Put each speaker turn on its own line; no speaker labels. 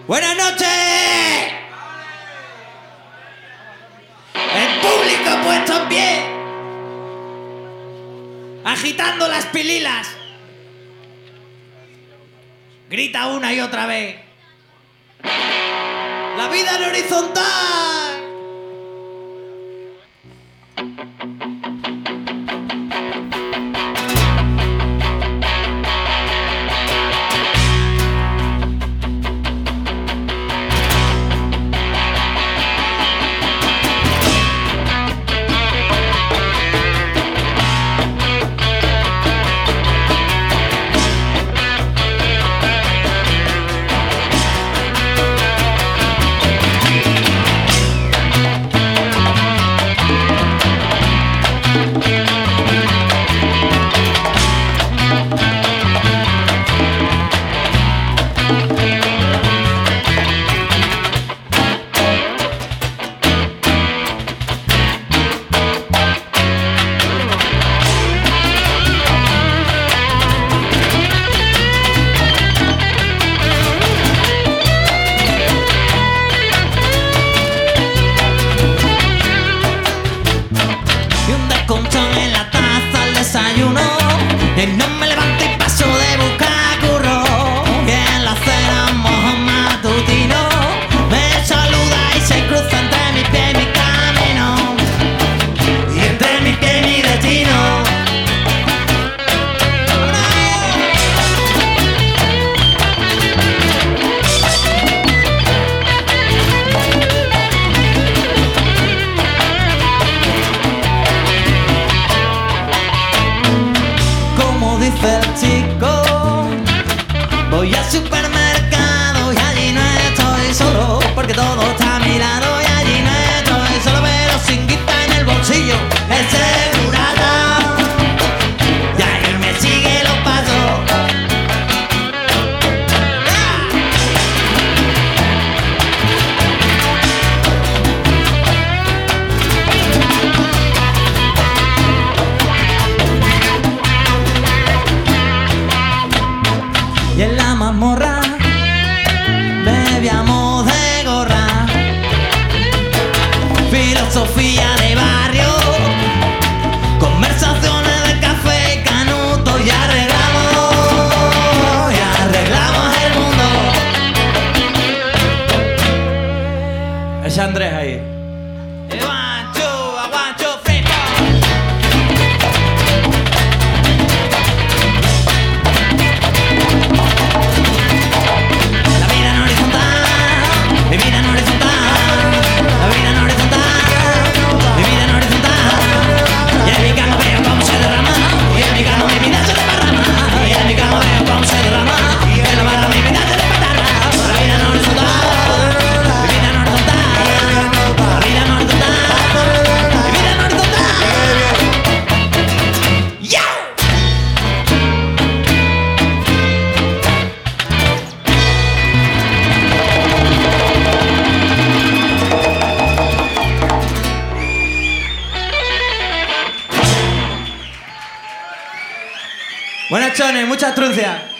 Buenas noches. El público puesto en pie, agitando las pililas. Grita una y otra vez: ¡la vida en horizontal! Y no me levanto y paso de buscar curro, y en la cena mojo matutino me saluda y se cruza entre mi pie y mi camino, y entre mi pie y mi destino. Dice el chico, voy al supermercado y allí no estoy solo, porque todo está a mi lado y allí no estoy solo, pero sin guita en el bolsillo, el segurata, y ahí me sigue los pasos. Y en la mazmorra bebíamos de gorra, filosofía de barrio, conversaciones de café y canuto, y arreglamos el mundo. Ese Andrés ahí. Buenas chones, muchas truncias.